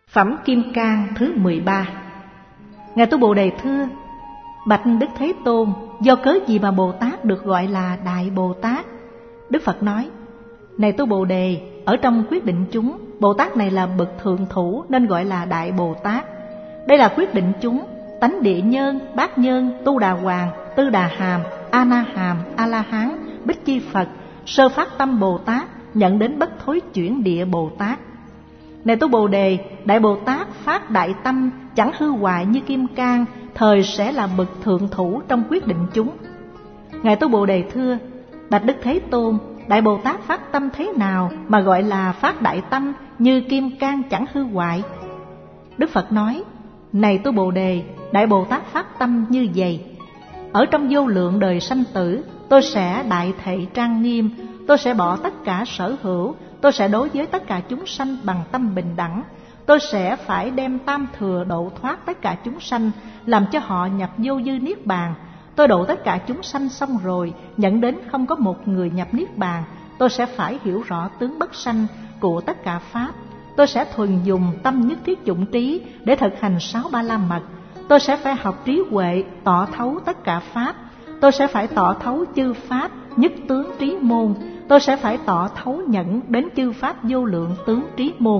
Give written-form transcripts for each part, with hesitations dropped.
Phẩm Kim Cang thứ 13. Ngài Tu Bồ Đề thưa: Bạch Đức Thế Tôn, do cớ gì mà Bồ Tát được gọi là Đại Bồ Tát? Đức Phật nói: Này Tu Bồ Đề, ở trong quyết định chúng, Bồ Tát này là bậc thượng thủ nên gọi là Đại Bồ Tát. Đây là quyết định chúng: tánh địa nhân, bát nhân, tu đà hoàng, tư đà hàm, a na hàm, a la hán, bích chi Phật, sơ phát tâm Bồ Tát, nhận đến bất thối chuyển địa Bồ Tát. Này Tu Bồ Đề, Đại Bồ Tát phát đại tâm, chẳng hư hoại như kim cang, thời sẽ là bậc thượng thủ trong quyết định chúng. Ngài Tu Bồ Đề thưa: Bạch Đức Thế Tôn, Đại Bồ Tát phát tâm thế nào mà gọi là phát đại tâm như kim cang chẳng hư hoại? Đức Phật nói: Này Tu Bồ Đề, Đại Bồ Tát phát tâm như vậy: ở trong vô lượng đời sanh tử, tôi sẽ đại thệ trang nghiêm, tôi sẽ bỏ tất cả sở hữu, tôi sẽ đối với tất cả chúng sanh bằng tâm bình đẳng, tôi sẽ phải đem tam thừa độ thoát tất cả chúng sanh, làm cho họ nhập vô dư niết bàn. Tôi độ tất cả chúng sanh xong rồi, nhận đến không có một người nhập niết bàn. Tôi sẽ phải hiểu rõ tướng bất sanh của tất cả pháp. Tôi sẽ thuần dùng tâm nhất thiết dụng trí để thực hành 6 ba la mật. Tôi sẽ phải học trí huệ tỏ thấu tất cả pháp. Tôi sẽ phải tỏ thấu chư pháp nhất tướng trí môn. Tôi sẽ phải tỏ thấu nhẫn đến chư pháp vô lượng tướng trí môn.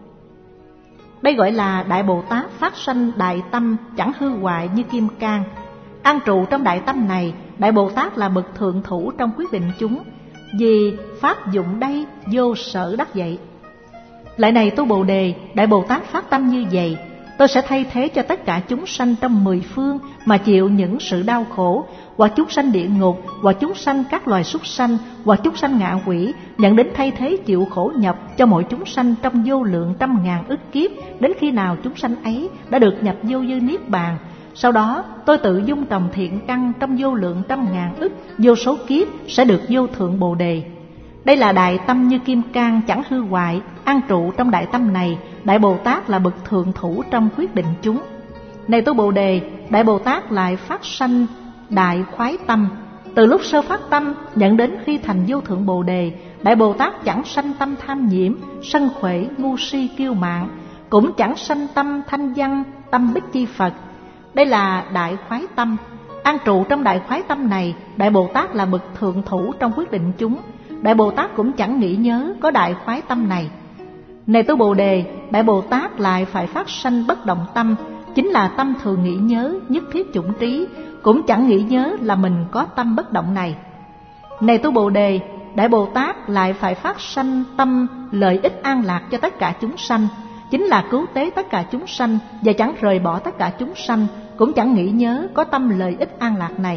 Đây gọi là Đại Bồ Tát phát sanh đại tâm chẳng hư hoại như kim cang. An trụ trong đại tâm này, Đại Bồ Tát là bậc thượng thủ trong quyết định chúng, vì pháp dụng đây vô sở đắc vậy. Lại này Tu Bồ Đề, Đại Bồ Tát phát tâm như vậy: tôi sẽ thay thế cho tất cả chúng sanh trong 10 phương mà chịu những sự đau khổ, hoặc chúng sanh địa ngục, hoặc chúng sanh các loài súc sanh, hoặc chúng sanh ngạ quỷ, nhận đến thay thế chịu khổ nhập cho mọi chúng sanh trong vô lượng trăm ngàn ức kiếp, đến khi nào chúng sanh ấy đã được nhập vô dư niết bàn. Sau đó tôi tự dung trồng thiện căn trong vô lượng trăm ngàn ức vô số kiếp, sẽ được vô thượng Bồ Đề. Đây là đại tâm như kim cang chẳng hư hoại. An trụ trong đại tâm này, Đại Bồ Tát là bậc thượng thủ trong quyết định chúng. Này Tu Bồ Đề, Đại Bồ Tát lại phát sanh đại khoái tâm. Từ lúc sơ phát tâm nhận đến khi thành vô thượng Bồ Đề, Đại Bồ Tát chẳng sanh tâm tham nhiễm, sân khỏe, ngu si, kiêu mạn, cũng chẳng sanh tâm thanh văn, tâm bích chi Phật. Đây là đại khoái tâm. An trụ trong đại khoái tâm này, Đại Bồ Tát là bậc thượng thủ trong quyết định chúng. Đại Bồ Tát cũng chẳng nghĩ nhớ có đại khoái tâm này. Này Tu Bồ Đề, Đại Bồ Tát lại phải phát sanh bất động tâm, chính là tâm thường nghĩ nhớ nhất thiết chủng trí, cũng chẳng nghĩ nhớ là mình có tâm bất động này. Này Tu Bồ Đề, Đại Bồ Tát lại phải phát sanh tâm lợi ích an lạc cho tất cả chúng sanh, chính là cứu tế tất cả chúng sanh và chẳng rời bỏ tất cả chúng sanh, cũng chẳng nghĩ nhớ có tâm lợi ích an lạc này.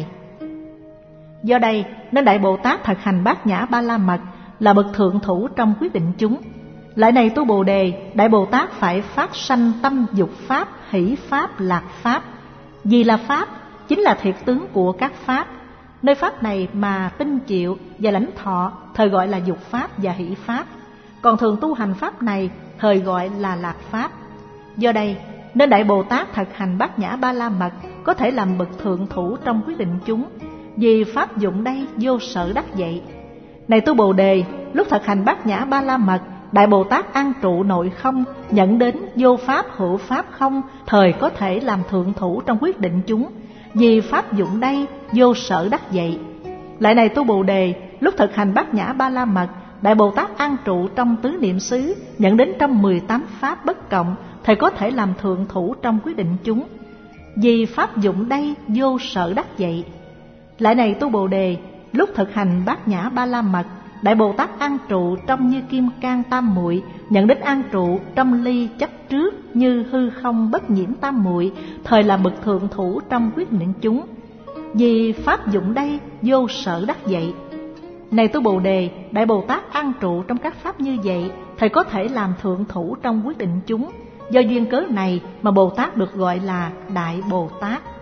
Do đây nên Đại Bồ Tát thực hành bát nhã ba la mật, là bậc thượng thủ trong quyết định chúng. Lại này Tu Bồ Đề, Đại Bồ Tát phải phát sanh tâm dục pháp, hỷ pháp, lạc pháp. Vì là pháp, chính là thiệt tướng của các pháp. Nơi pháp này mà tinh chịu và lãnh thọ, thời gọi là dục pháp và hỷ pháp. Còn thường tu hành pháp này, thời gọi là lạc pháp. Do đây nên Đại Bồ Tát thực hành bát nhã ba la mật, có thể làm bậc thượng thủ trong quyết định chúng, vì pháp dụng đây vô sở đắc vậy. Này Tu Bồ Đề, lúc thực hành bát nhã ba la mật, Đại Bồ Tát an trụ nội không, nhận đến vô pháp hữu pháp không, thời có thể làm thượng thủ trong quyết định chúng, vì pháp dụng đây vô sở đắc vậy. Lại này Tu Bồ Đề, lúc thực hành bát nhã ba la mật, Đại Bồ Tát an trụ trong tứ niệm xứ, nhận đến trong 18 pháp bất cộng, thời có thể làm thượng thủ trong quyết định chúng, vì pháp dụng đây vô sở đắc vậy. Lại này Tu Bồ Đề, lúc thực hành bát nhã ba la mật, Đại Bồ Tát an trụ trong như kim cang tam muội, nhận đến an trụ trong ly chấp trước như hư không bất nhiễm tam muội, thời là bậc thượng thủ trong quyết định chúng, vì pháp dụng đây vô sở đắc vậy. Này Tu Bồ Đề, Đại Bồ Tát an trụ trong các pháp như vậy, thời có thể làm thượng thủ trong quyết định chúng. Do duyên cớ này mà Bồ Tát được gọi là Đại Bồ Tát.